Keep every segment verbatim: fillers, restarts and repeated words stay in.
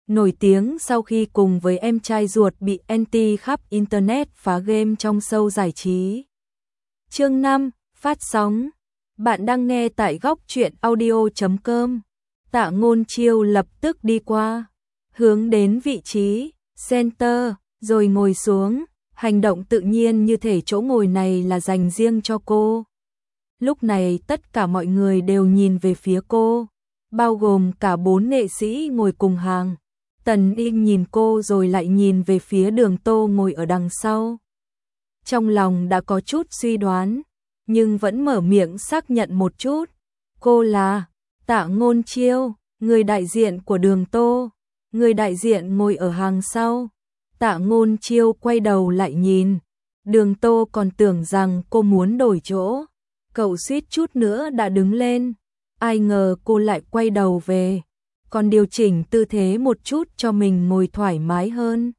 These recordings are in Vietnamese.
nổi tiếng sau khi cùng với em trai ruột bị anti khắp internet phá game trong show giải trí. Chương năm, phát sóng. Bạn đang nghe tại góc truyện audio chấm com. Tạ Ngôn Chiêu lập tức đi qua, hướng đến vị trí center, rồi ngồi xuống, hành động tự nhiên như thể chỗ ngồi này là dành riêng cho cô. Lúc này tất cả mọi người đều nhìn về phía cô, bao gồm cả bốn nghệ sĩ ngồi cùng hàng. Tần Y nhìn cô rồi lại nhìn về phía Đường Tô ngồi ở đằng sau. Trong lòng đã có chút suy đoán, nhưng vẫn mở miệng xác nhận một chút. Cô là Tạ Ngôn Chiêu, người đại diện của Đường Tô. Người đại diện ngồi ở hàng sau. Tạ Ngôn Chiêu quay đầu lại nhìn. Đường Tô còn tưởng rằng cô muốn đổi chỗ. Cậu suýt chút nữa đã đứng lên. Ai ngờ cô lại quay đầu về, còn điều chỉnh tư thế một chút cho mình ngồi thoải mái hơn.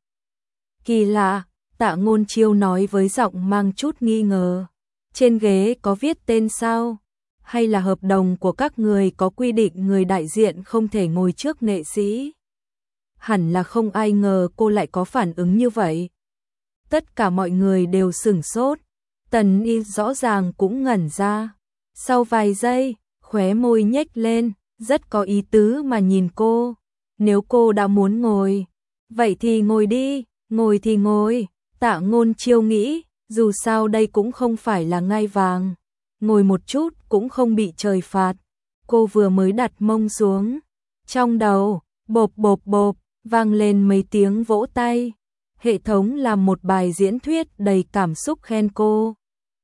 Kỳ lạ, Tạ Ngôn Chiêu nói với giọng mang chút nghi ngờ. Trên ghế có viết tên sao? Hay là hợp đồng của các người có quy định người đại diện không thể ngồi trước nghệ sĩ? Hẳn là không ai ngờ cô lại có phản ứng như vậy. Tất cả mọi người đều sửng sốt. Tần Y rõ ràng cũng ngẩn ra. Sau vài giây, khóe môi nhếch lên, rất có ý tứ mà nhìn cô. Nếu cô đã muốn ngồi, vậy thì ngồi đi, ngồi thì ngồi. Tạ Ngôn Chiêu nghĩ, dù sao đây cũng không phải là ngai vàng, ngồi một chút cũng không bị trời phạt. Cô vừa mới đặt mông xuống, trong đầu, bộp bộp bộp, vang lên mấy tiếng vỗ tay. Hệ thống làm một bài diễn thuyết đầy cảm xúc khen cô.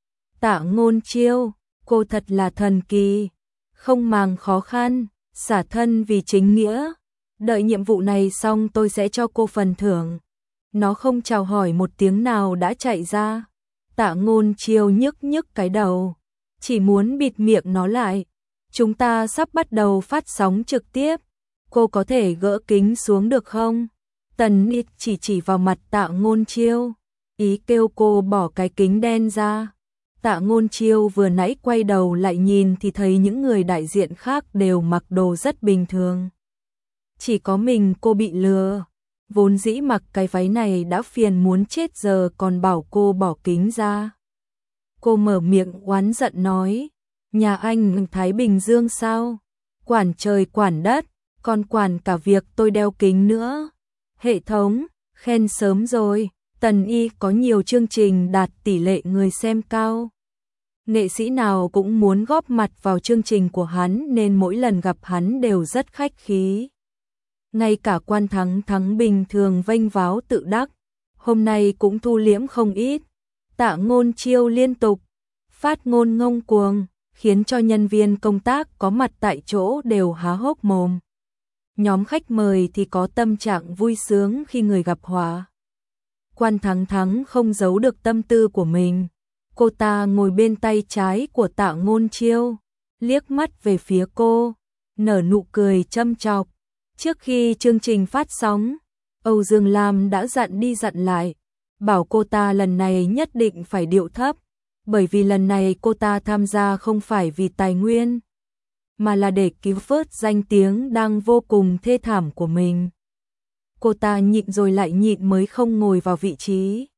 Tạ Ngôn Chiêu, cô thật là thần kỳ, không màng khó khăn, xả thân vì chính nghĩa. Đợi nhiệm vụ này xong tôi sẽ cho cô phần thưởng. Nó không chào hỏi một tiếng nào đã chạy ra. Tạ Ngôn Chiêu nhức nhức cái đầu, chỉ muốn bịt miệng nó lại. Chúng ta sắp bắt đầu phát sóng trực tiếp, cô có thể gỡ kính xuống được không? Tần Y chỉ chỉ vào mặt Tạ Ngôn Chiêu, ý kêu cô bỏ cái kính đen ra. Tạ Ngôn Chiêu vừa nãy quay đầu lại nhìn thì thấy những người đại diện khác đều mặc đồ rất bình thường. Chỉ có mình cô bị lừa, vốn dĩ mặc cái váy này đã phiền muốn chết giờ còn bảo cô bỏ kính ra. Cô mở miệng oán giận nói, nhà anh Thái Bình Dương sao? Quản trời quản đất, còn quản cả việc tôi đeo kính nữa. Hệ thống, khen sớm rồi, Tần Y có nhiều chương trình đạt tỷ lệ người xem cao. Nghệ sĩ nào cũng muốn góp mặt vào chương trình của hắn nên mỗi lần gặp hắn đều rất khách khí. Ngay cả Quan Thắng Thắng bình thường vênh váo tự đắc, hôm nay cũng thu liễm không ít. Tạ Ngôn Chiêu liên tục phát ngôn ngông cuồng, khiến cho nhân viên công tác có mặt tại chỗ đều há hốc mồm. Nhóm khách mời thì có tâm trạng vui sướng khi người gặp họa. Quan Thắng Thắng không giấu được tâm tư của mình. Cô ta ngồi bên tay trái của Tạ Ngôn Chiêu, liếc mắt về phía cô, nở nụ cười châm chọc. Trước khi chương trình phát sóng, Âu Dương Lam đã dặn đi dặn lại, bảo cô ta lần này nhất định phải điệu thấp, bởi vì lần này cô ta tham gia không phải vì tài nguyên, mà là để cứu vớt danh tiếng đang vô cùng thê thảm của mình. Cô ta nhịn rồi lại nhịn mới không ngồi vào vị trí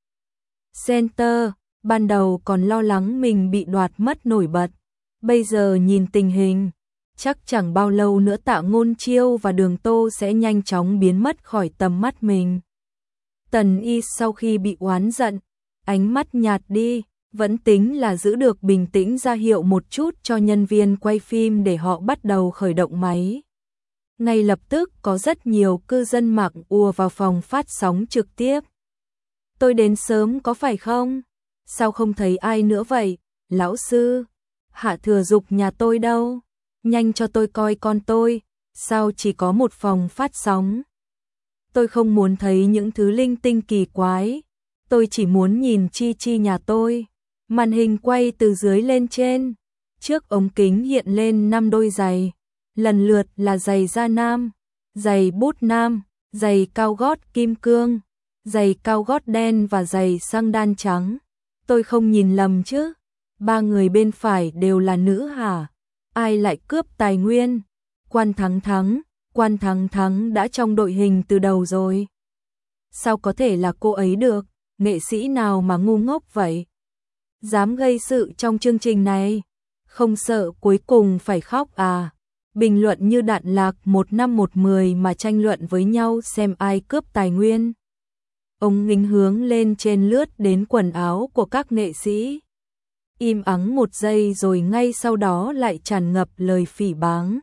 center. Ban đầu còn lo lắng mình bị đoạt mất nổi bật, bây giờ nhìn tình hình, chắc chẳng bao lâu nữa Tạ Ngôn Chiêu và Đường Tô sẽ nhanh chóng biến mất khỏi tầm mắt mình. Tần Y sau khi bị oán giận, ánh mắt nhạt đi, vẫn tính là giữ được bình tĩnh ra hiệu một chút cho nhân viên quay phim để họ bắt đầu khởi động máy. Ngay lập tức có rất nhiều cư dân mạng ùa vào phòng phát sóng trực tiếp. Tôi đến sớm có phải không? Sao không thấy ai nữa vậy? Lão sư, Hạ Thừa Dục nhà tôi đâu? Nhanh cho tôi coi con tôi, sao chỉ có một phòng phát sóng? Tôi không muốn thấy những thứ linh tinh kỳ quái, tôi chỉ muốn nhìn Chi Chi nhà tôi. Màn hình quay từ dưới lên trên, trước ống kính hiện lên năm đôi giày, lần lượt là giày da nam, giày bút nam, giày cao gót kim cương, giày cao gót đen và giày xăng đan trắng. Tôi không nhìn lầm chứ? Ba người bên phải đều là nữ hả? Ai lại cướp tài nguyên? Quan Thắng Thắng, Quan Thắng Thắng đã trong đội hình từ đầu rồi. Sao có thể là cô ấy được, nghệ sĩ nào mà ngu ngốc vậy? Dám gây sự trong chương trình này, không sợ cuối cùng phải khóc à? Bình luận như đạn lạc một năm một mười mà tranh luận với nhau xem ai cướp tài nguyên. Ông nghênh hướng lên trên lướt đến quần áo của các nghệ sĩ. Im ắng một giây rồi ngay sau đó lại tràn ngập lời phỉ báng.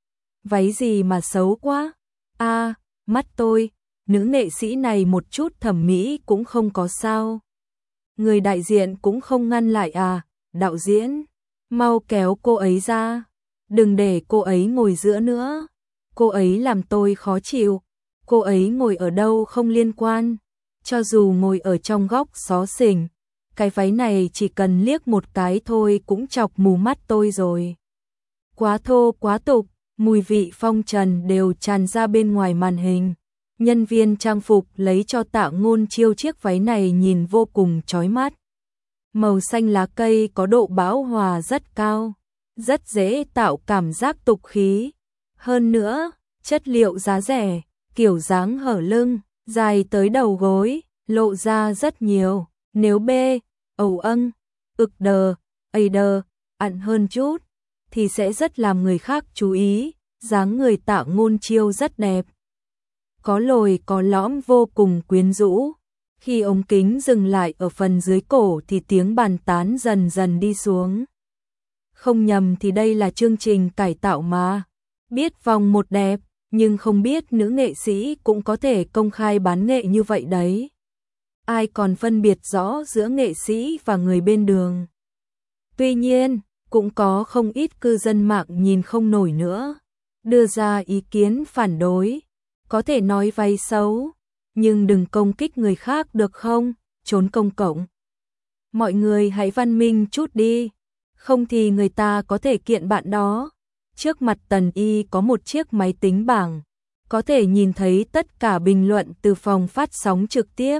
Váy gì mà xấu quá? A, à, mắt tôi, nữ nghệ sĩ này một chút thẩm mỹ cũng không có sao. Người đại diện cũng không ngăn lại à? Đạo diễn, mau kéo cô ấy ra. Đừng để cô ấy ngồi giữa nữa. Cô ấy làm tôi khó chịu. Cô ấy ngồi ở đâu không liên quan. Cho dù ngồi ở trong góc xó xỉnh, cái váy này chỉ cần liếc một cái thôi cũng chọc mù mắt tôi rồi. Quá thô quá tục, mùi vị phong trần đều tràn ra bên ngoài màn hình. Nhân viên trang phục lấy cho Tạ Ngôn Chiêu chiếc váy này nhìn vô cùng chói mắt. Màu xanh lá cây có độ bão hòa rất cao, rất dễ tạo cảm giác tục khí. Hơn nữa, chất liệu giá rẻ, kiểu dáng hở lưng, dài tới đầu gối, lộ ra rất nhiều. Nếu B, ầu âng, ực đờ, ây đờ, ặn hơn chút, thì sẽ rất làm người khác chú ý. Dáng người Tạ Ngôn Chiêu rất đẹp, có lồi có lõm vô cùng quyến rũ. Khi ống kính dừng lại ở phần dưới cổ thì tiếng bàn tán dần dần đi xuống. Không nhầm thì đây là chương trình cải tạo mà. Biết vòng một đẹp, nhưng không biết nữ nghệ sĩ cũng có thể công khai bán nghệ như vậy đấy. Ai còn phân biệt rõ giữa nghệ sĩ và người bên đường. Tuy nhiên, cũng có không ít cư dân mạng nhìn không nổi nữa, đưa ra ý kiến phản đối. Có thể nói váy xấu, nhưng đừng công kích người khác được không? Trốn công cộng. Mọi người hãy văn minh chút đi, không thì người ta có thể kiện bạn đó. Trước mặt Tần Y có một chiếc máy tính bảng, có thể nhìn thấy tất cả bình luận từ phòng phát sóng trực tiếp.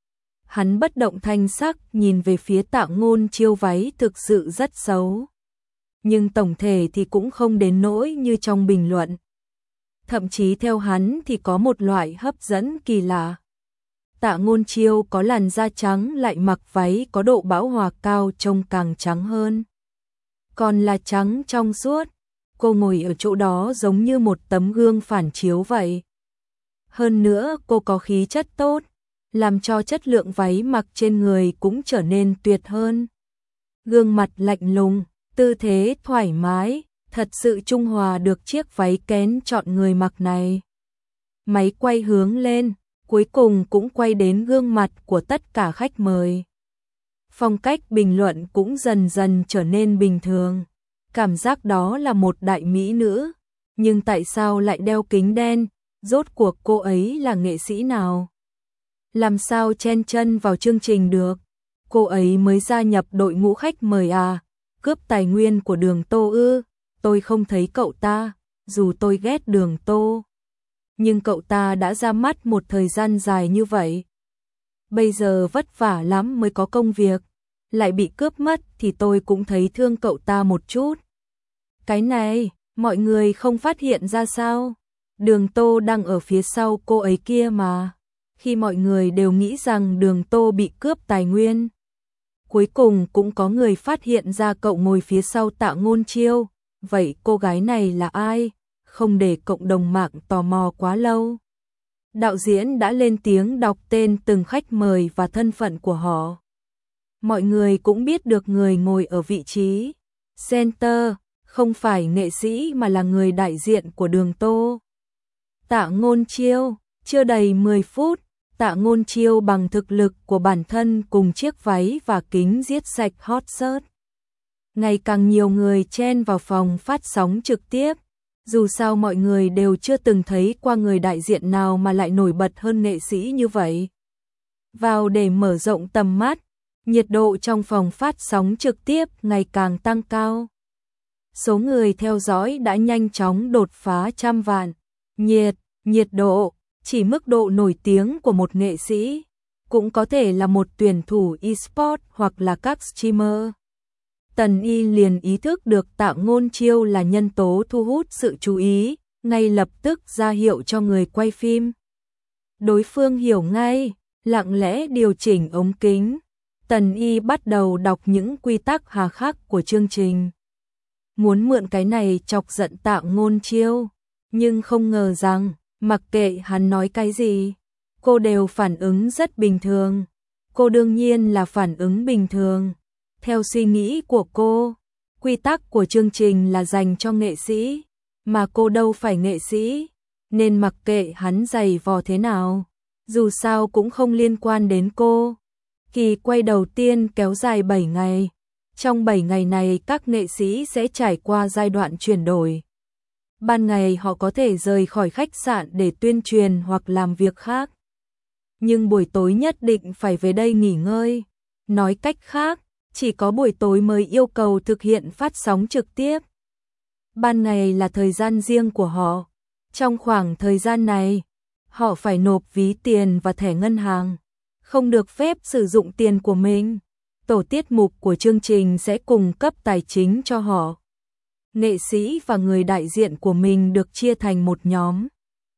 Hắn bất động thanh sắc nhìn về phía Tạ Ngôn Chiêu, váy thực sự rất xấu. Nhưng tổng thể thì cũng không đến nỗi như trong bình luận. Thậm chí theo hắn thì có một loại hấp dẫn kỳ lạ. Tạ Ngôn Chiêu có làn da trắng lại mặc váy có độ bão hòa cao trông càng trắng hơn. Còn là trắng trong suốt, cô ngồi ở chỗ đó giống như một tấm gương phản chiếu vậy. Hơn nữa cô có khí chất tốt, làm cho chất lượng váy mặc trên người cũng trở nên tuyệt hơn. Gương mặt lạnh lùng, tư thế thoải mái, thật sự trung hòa được chiếc váy kén chọn người mặc này. Máy quay hướng lên, cuối cùng cũng quay đến gương mặt của tất cả khách mời. Phong cách bình luận cũng dần dần trở nên bình thường. Cảm giác đó là một đại mỹ nữ, nhưng tại sao lại đeo kính đen? Rốt cuộc cô ấy là nghệ sĩ nào? Làm sao chen chân vào chương trình được? Cô ấy mới gia nhập đội ngũ khách mời à? Cướp tài nguyên của Đường Tô ư? Tôi không thấy cậu ta, dù tôi ghét Đường Tô. Nhưng cậu ta đã ra mắt một thời gian dài như vậy. Bây giờ vất vả lắm mới có công việc, lại bị cướp mất thì tôi cũng thấy thương cậu ta một chút. Cái này, mọi người không phát hiện ra sao? Đường Tô đang ở phía sau cô ấy kia mà. Khi mọi người đều nghĩ rằng Đường Tô bị cướp tài nguyên, cuối cùng cũng có người phát hiện ra cậu ngồi phía sau Tạ Ngôn Chiêu. Vậy cô gái này là ai? Không để cộng đồng mạng tò mò quá lâu. Đạo diễn đã lên tiếng đọc tên từng khách mời và thân phận của họ. Mọi người cũng biết được người ngồi ở vị trí center không phải nghệ sĩ mà là người đại diện của Đường Tô. Tạ Ngôn Chiêu, chưa đầy mười phút, Tạ Ngôn Chiêu bằng thực lực của bản thân cùng chiếc váy và kính giết sạch hot search. Ngày càng nhiều người chen vào phòng phát sóng trực tiếp. Dù sao mọi người đều chưa từng thấy qua người đại diện nào mà lại nổi bật hơn nghệ sĩ như vậy. Vào để mở rộng tầm mắt, nhiệt độ trong phòng phát sóng trực tiếp ngày càng tăng cao. Số người theo dõi đã nhanh chóng đột phá trăm vạn. Nhiệt, nhiệt độ, chỉ mức độ nổi tiếng của một nghệ sĩ, cũng có thể là một tuyển thủ e-sport hoặc là các streamer. Tần Y liền ý thức được Tạ Ngôn Chiêu là nhân tố thu hút sự chú ý, ngay lập tức ra hiệu cho người quay phim. Đối phương hiểu ngay, lặng lẽ điều chỉnh ống kính. Tần Y bắt đầu đọc những quy tắc hà khắc của chương trình. Muốn mượn cái này chọc giận Tạ Ngôn Chiêu, nhưng không ngờ rằng, mặc kệ hắn nói cái gì, cô đều phản ứng rất bình thường. Cô đương nhiên là phản ứng bình thường. Theo suy nghĩ của cô, quy tắc của chương trình là dành cho nghệ sĩ, mà cô đâu phải nghệ sĩ, nên mặc kệ hắn giày vò thế nào, dù sao cũng không liên quan đến cô. Kỳ quay đầu tiên kéo dài bảy ngày. Trong bảy ngày này các nghệ sĩ sẽ trải qua giai đoạn chuyển đổi. Ban ngày họ có thể rời khỏi khách sạn để tuyên truyền hoặc làm việc khác. Nhưng buổi tối nhất định phải về đây nghỉ ngơi. Nói cách khác, chỉ có buổi tối mới yêu cầu thực hiện phát sóng trực tiếp. Ban ngày là thời gian riêng của họ. Trong khoảng thời gian này, họ phải nộp ví tiền và thẻ ngân hàng, không được phép sử dụng tiền của mình. Tổ tiết mục của chương trình sẽ cung cấp tài chính cho họ. Nghệ sĩ và người đại diện của mình được chia thành một nhóm.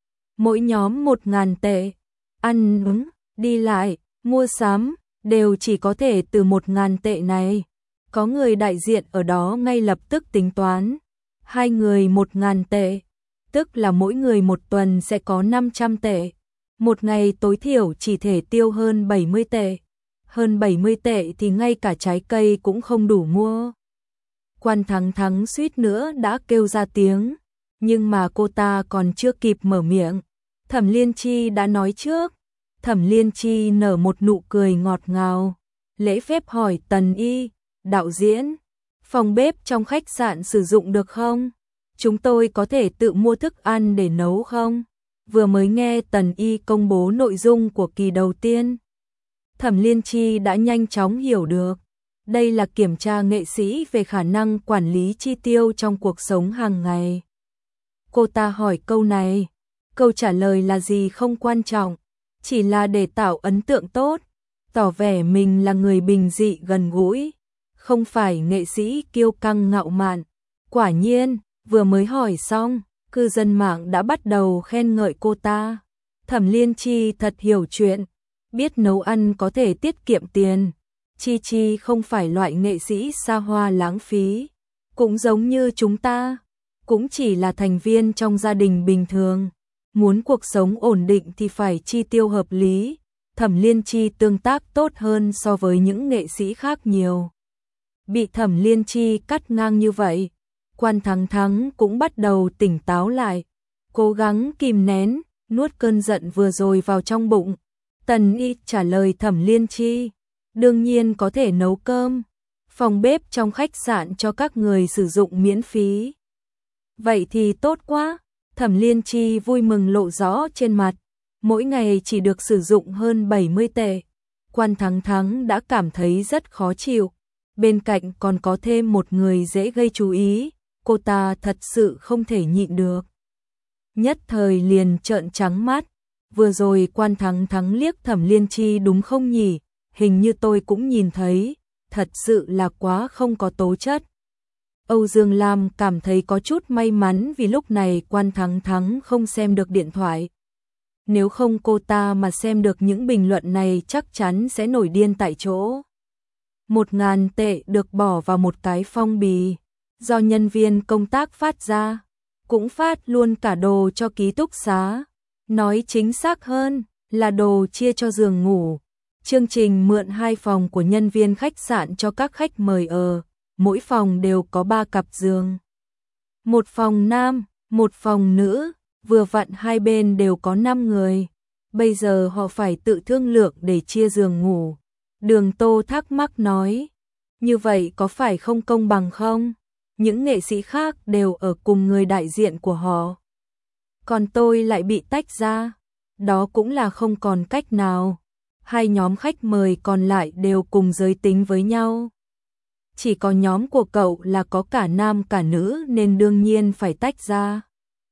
Mỗi nhóm một ngàn tệ. Ăn uống, đi lại, mua sắm, đều chỉ có thể từ một ngàn tệ này. Có người đại diện ở đó ngay lập tức tính toán. Hai người một ngàn tệ, tức là mỗi người một tuần sẽ có năm trăm tệ. Một ngày tối thiểu chỉ thể tiêu hơn bảy mươi tệ. Hơn bảy mươi tệ thì ngay cả trái cây cũng không đủ mua. Quan Thắng Thắng suýt nữa đã kêu ra tiếng, nhưng mà cô ta còn chưa kịp mở miệng. Thẩm Liên Chi đã nói trước. Thẩm Liên Chi nở một nụ cười ngọt ngào, lễ phép hỏi Tần Y, đạo diễn, phòng bếp trong khách sạn sử dụng được không? Chúng tôi có thể tự mua thức ăn để nấu không? Vừa mới nghe Tần Y công bố nội dung của kỳ đầu tiên, Thẩm Liên Chi đã nhanh chóng hiểu được. Đây là kiểm tra nghệ sĩ về khả năng quản lý chi tiêu trong cuộc sống hàng ngày. Cô ta hỏi câu này, câu trả lời là gì không quan trọng, chỉ là để tạo ấn tượng tốt, tỏ vẻ mình là người bình dị gần gũi, không phải nghệ sĩ kiêu căng ngạo mạn. Quả nhiên, vừa mới hỏi xong, cư dân mạng đã bắt đầu khen ngợi cô ta. Thẩm Liên Chi thật hiểu chuyện, biết nấu ăn có thể tiết kiệm tiền. Chi Chi không phải loại nghệ sĩ xa hoa lãng phí, cũng giống như chúng ta, cũng chỉ là thành viên trong gia đình bình thường. Muốn cuộc sống ổn định thì phải chi tiêu hợp lý. Thẩm Liên Chi tương tác tốt hơn so với những nghệ sĩ khác nhiều. Bị Thẩm Liên Chi cắt ngang như vậy, Quan Thắng Thắng cũng bắt đầu tỉnh táo lại, cố gắng kìm nén, nuốt cơn giận vừa rồi vào trong bụng. Tần Y trả lời Thẩm Liên Chi, đương nhiên có thể nấu cơm, phòng bếp trong khách sạn cho các người sử dụng miễn phí. Vậy thì tốt quá. Thẩm Liên Chi vui mừng lộ rõ trên mặt, mỗi ngày chỉ được sử dụng hơn bảy mươi tệ. Quan Thắng Thắng đã cảm thấy rất khó chịu, bên cạnh còn có thêm một người dễ gây chú ý, cô ta thật sự không thể nhịn được. Nhất thời liền trợn trắng mắt, vừa rồi Quan Thắng Thắng liếc Thẩm Liên Chi đúng không nhỉ, hình như tôi cũng nhìn thấy, thật sự là quá không có tố chất. Âu Dương Lam cảm thấy có chút may mắn vì lúc này Quan Thắng Thắng không xem được điện thoại. Nếu không cô ta mà xem được những bình luận này chắc chắn sẽ nổi điên tại chỗ. Một ngàn tệ được bỏ vào một cái phong bì, do nhân viên công tác phát ra, cũng phát luôn cả đồ cho ký túc xá. Nói chính xác hơn là đồ chia cho giường ngủ. Chương trình mượn hai phòng của nhân viên khách sạn cho các khách mời ở. Mỗi phòng đều có ba cặp giường. Một phòng nam, một phòng nữ, vừa vặn hai bên đều có năm người. Bây giờ họ phải tự thương lượng để chia giường ngủ. Đường Tô thắc mắc nói, như vậy có phải không công bằng không? Những nghệ sĩ khác đều ở cùng người đại diện của họ, còn tôi lại bị tách ra. Đó cũng là không còn cách nào. Hai nhóm khách mời còn lại đều cùng giới tính với nhau. Chỉ có nhóm của cậu là có cả nam cả nữ nên đương nhiên phải tách ra.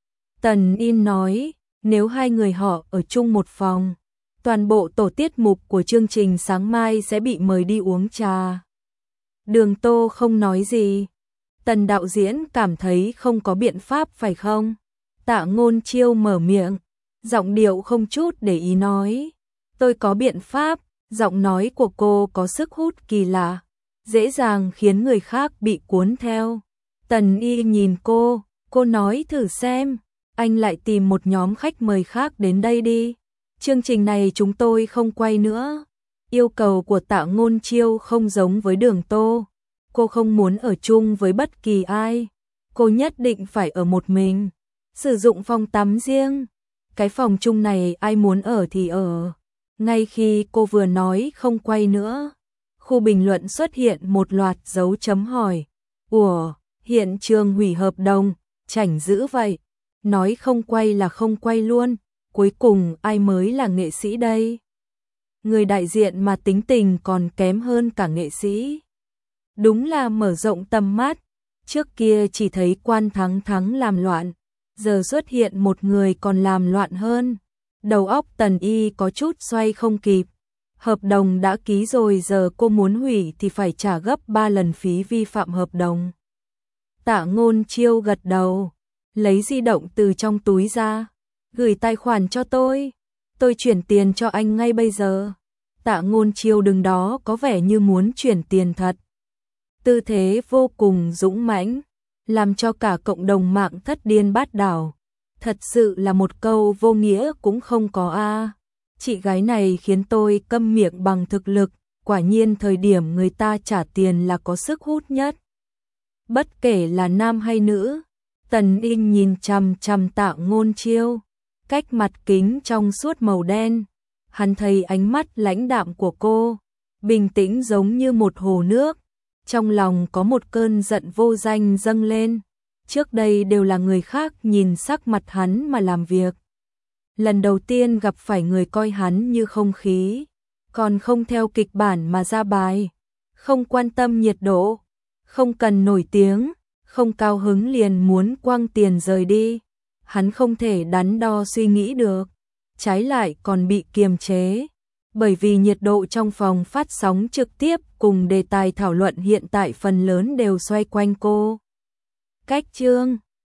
Tần In nói, nếu hai người họ ở chung một phòng, toàn bộ tổ tiết mục của chương trình sáng mai sẽ bị mời đi uống trà. Đường Tô không nói gì. Tần đạo diễn cảm thấy không có biện pháp phải không? Tạ Ngôn Chiêu mở miệng, giọng điệu không chút để ý nói. Tôi có biện pháp, giọng nói của cô có sức hút kỳ lạ, dễ dàng khiến người khác bị cuốn theo. Tần Y nhìn cô, cô nói thử xem, anh lại tìm một nhóm khách mời khác đến đây đi. Chương trình này chúng tôi không quay nữa. Yêu cầu của Tạ Ngôn Chiêu không giống với Đường Tô. Cô không muốn ở chung với bất kỳ ai. Cô nhất định phải ở một mình. Sử dụng phòng tắm riêng. Cái phòng chung này ai muốn ở thì ở. Ngay khi cô vừa nói không quay nữa, khu bình luận xuất hiện một loạt dấu chấm hỏi. Ủa, hiện trường hủy hợp đồng, chảnh dữ vậy. Nói không quay là không quay luôn. Cuối cùng ai mới là nghệ sĩ đây? Người đại diện mà tính tình còn kém hơn cả nghệ sĩ. Đúng là mở rộng tầm mắt. Trước kia chỉ thấy Quan Thắng Thắng làm loạn, giờ xuất hiện một người còn làm loạn hơn. Đầu óc Tần Y có chút xoay không kịp. Hợp đồng đã ký rồi, giờ cô muốn hủy thì phải trả gấp ba lần phí vi phạm hợp đồng. Tạ Ngôn Chiêu gật đầu, lấy di động từ trong túi ra. Gửi tài khoản cho tôi, tôi chuyển tiền cho anh ngay bây giờ. Tạ Ngôn Chiêu đứng đó có vẻ như muốn chuyển tiền thật. Tư thế vô cùng dũng mãnh, làm cho cả cộng đồng mạng thất điên bát đảo. Thật sự là một câu vô nghĩa cũng không có a. Chị gái này khiến tôi câm miệng bằng thực lực, quả nhiên thời điểm người ta trả tiền là có sức hút nhất. Bất kể là nam hay nữ, Tần Inh nhìn chằm chằm Tạ Ngôn Chiêu, cách mặt kính trong suốt màu đen, hắn thấy ánh mắt lãnh đạm của cô, bình tĩnh giống như một hồ nước, trong lòng có một cơn giận vô danh dâng lên. Trước đây đều là người khác nhìn sắc mặt hắn mà làm việc. Lần đầu tiên gặp phải người coi hắn như không khí, còn không theo kịch bản mà ra bài, không quan tâm nhiệt độ, không cần nổi tiếng, không cao hứng liền muốn quăng tiền rời đi. Hắn không thể đắn đo suy nghĩ được, trái lại còn bị kiềm chế, bởi vì nhiệt độ trong phòng phát sóng trực tiếp cùng đề tài thảo luận hiện tại phần lớn đều xoay quanh cô. Cách chương